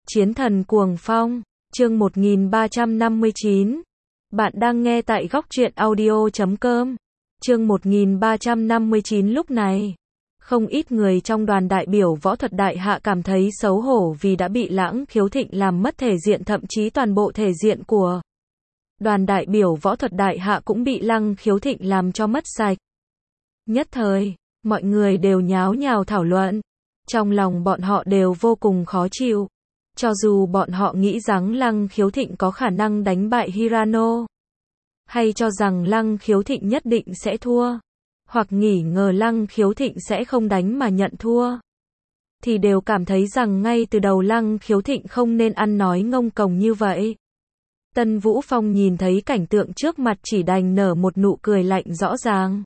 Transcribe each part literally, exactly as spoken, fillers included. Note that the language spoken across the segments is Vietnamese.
Chiến thần cuồng phong, chương một nghìn ba trăm năm mươi chín. Bạn đang nghe tại góc truyện audio chấm com. Chương một nghìn ba trăm năm mươi chín. Lúc này, không ít người trong đoàn đại biểu võ thuật đại hạ cảm thấy xấu hổ vì đã bị Lãng Khiếu Thịnh làm mất thể diện, thậm chí toàn bộ thể diện của đoàn đại biểu võ thuật đại hạ cũng bị Lãng Khiếu Thịnh làm cho mất sạch. Nhất thời, mọi người đều nháo nhào thảo luận. Trong lòng bọn họ đều vô cùng khó chịu. Cho dù bọn họ nghĩ rằng Lãng Khiếu Thịnh có khả năng đánh bại Hirano, hay cho rằng Lãng Khiếu Thịnh nhất định sẽ thua, hoặc nghi ngờ Lãng Khiếu Thịnh sẽ không đánh mà nhận thua, thì đều cảm thấy rằng ngay từ đầu Lãng Khiếu Thịnh không nên ăn nói ngông cuồng như vậy. Tân Vũ Phong nhìn thấy cảnh tượng trước mặt chỉ đành nở một nụ cười lạnh rõ ràng.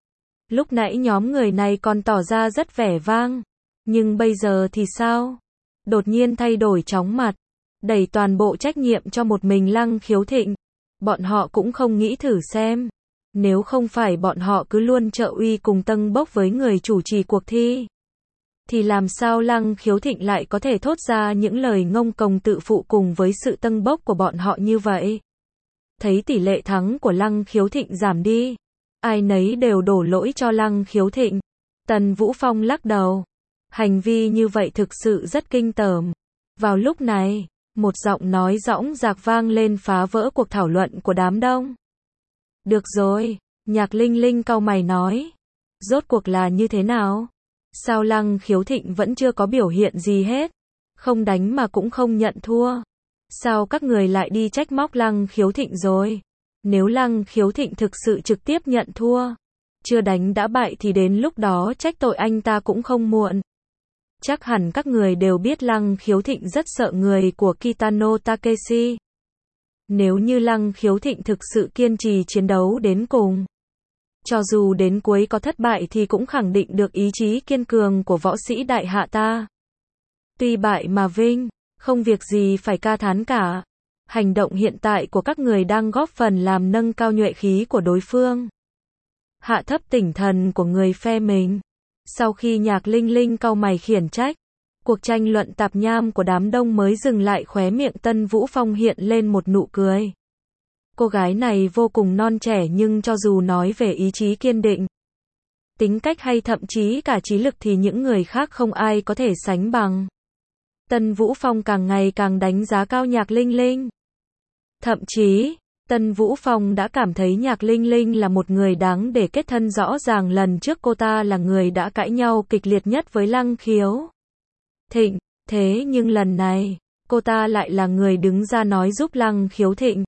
Lúc nãy nhóm người này còn tỏ ra rất vẻ vang, nhưng bây giờ thì sao? Đột nhiên thay đổi chóng mặt, đẩy toàn bộ trách nhiệm cho một mình Lãng Khiếu Thịnh. Bọn họ cũng không nghĩ thử xem, nếu không phải bọn họ cứ luôn trợ uy cùng tâng bốc với người chủ trì cuộc thi, thì làm sao Lãng Khiếu Thịnh lại có thể thốt ra những lời ngông cuồng tự phụ cùng với sự tâng bốc của bọn họ như vậy. Thấy tỷ lệ thắng của Lãng Khiếu Thịnh giảm đi, ai nấy đều đổ lỗi cho Lãng Khiếu Thịnh. Tần Vũ Phong lắc đầu. Hành vi như vậy thực sự rất kinh tởm. Vào lúc này, một giọng nói dõng dạc vang lên phá vỡ cuộc thảo luận của đám đông. Được rồi, Nhạc Linh Linh cau mày nói. Rốt cuộc là như thế nào? Sao Lãng Khiếu Thịnh vẫn chưa có biểu hiện gì hết? Không đánh mà cũng không nhận thua. Sao các người lại đi trách móc Lãng Khiếu Thịnh rồi? Nếu Lãng Khiếu Thịnh thực sự trực tiếp nhận thua, chưa đánh đã bại thì đến lúc đó trách tội anh ta cũng không muộn. Chắc hẳn các người đều biết Lãng Khiếu Thịnh rất sợ người của Kitano Takeshi. Nếu như Lãng Khiếu Thịnh thực sự kiên trì chiến đấu đến cùng, cho dù đến cuối có thất bại thì cũng khẳng định được ý chí kiên cường của võ sĩ đại hạ ta. Tuy bại mà vinh, không việc gì phải ca thán cả. Hành động hiện tại của các người đang góp phần làm nâng cao nhuệ khí của đối phương, hạ thấp tinh thần của người phe mình. Sau khi Nhạc Linh Linh cau mày khiển trách, cuộc tranh luận tạp nham của đám đông mới dừng lại. Khóe miệng Tân Vũ Phong hiện lên một nụ cười. Cô gái này vô cùng non trẻ, nhưng cho dù nói về ý chí kiên định, tính cách hay thậm chí cả trí lực thì những người khác không ai có thể sánh bằng. Tân Vũ Phong càng ngày càng đánh giá cao Nhạc Linh Linh. Thậm chí, Tân Vũ Phong đã cảm thấy Nhạc Linh Linh là một người đáng để kết thân. Rõ ràng lần trước cô ta là người đã cãi nhau kịch liệt nhất với Lãng Khiếu Thịnh, thế nhưng lần này, cô ta lại là người đứng ra nói giúp Lãng Khiếu Thịnh.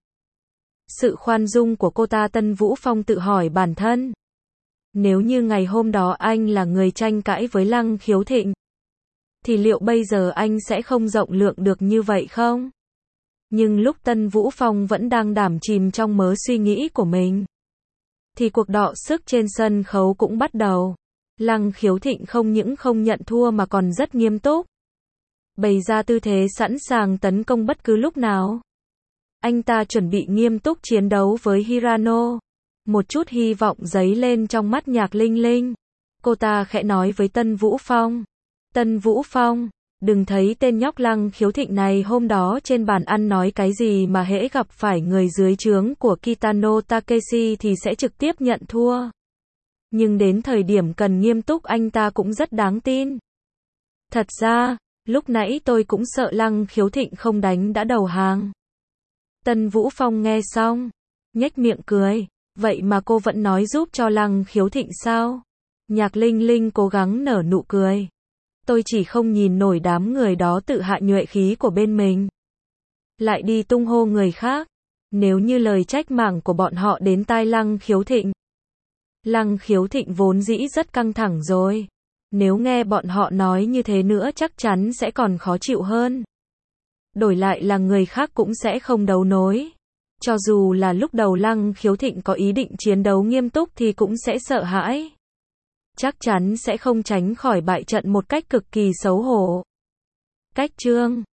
Sự khoan dung của cô ta. Tân Vũ Phong tự hỏi bản thân, nếu như ngày hôm đó anh là người tranh cãi với Lãng Khiếu Thịnh, thì liệu bây giờ anh sẽ không rộng lượng được như vậy không? Nhưng lúc Tân Vũ Phong vẫn đang đắm chìm trong mớ suy nghĩ của mình, thì cuộc đọ sức trên sân khấu cũng bắt đầu. Lãng Khiếu Thịnh không những không nhận thua mà còn rất nghiêm túc, bày ra tư thế sẵn sàng tấn công bất cứ lúc nào. Anh ta chuẩn bị nghiêm túc chiến đấu với Hirano. Một chút hy vọng dấy lên trong mắt Nhạc Linh Linh. Cô ta khẽ nói với Tân Vũ Phong. Tân Vũ Phong, đừng thấy tên nhóc Lãng Khiếu Thịnh này hôm đó trên bàn ăn nói cái gì mà hễ gặp phải người dưới trướng của Kitano Takeshi thì sẽ trực tiếp nhận thua. Nhưng đến thời điểm cần nghiêm túc anh ta cũng rất đáng tin. Thật ra, lúc nãy tôi cũng sợ Lãng Khiếu Thịnh không đánh đã đầu hàng. Tân Vũ Phong nghe xong, nhếch miệng cười. Vậy mà cô vẫn nói giúp cho Lãng Khiếu Thịnh sao? Nhạc Linh Linh cố gắng nở nụ cười. Tôi chỉ không nhìn nổi đám người đó tự hạ nhuệ khí của bên mình, lại đi tung hô người khác. Nếu như lời trách mắng của bọn họ đến tai Lãng Khiếu Thịnh, Lãng Khiếu Thịnh vốn dĩ rất căng thẳng rồi, nếu nghe bọn họ nói như thế nữa chắc chắn sẽ còn khó chịu hơn. Đổi lại là người khác cũng sẽ không đấu nối. Cho dù là lúc đầu Lãng Khiếu Thịnh có ý định chiến đấu nghiêm túc thì cũng sẽ sợ hãi. Chắc chắn sẽ không tránh khỏi bại trận một cách cực kỳ xấu hổ. Cách chương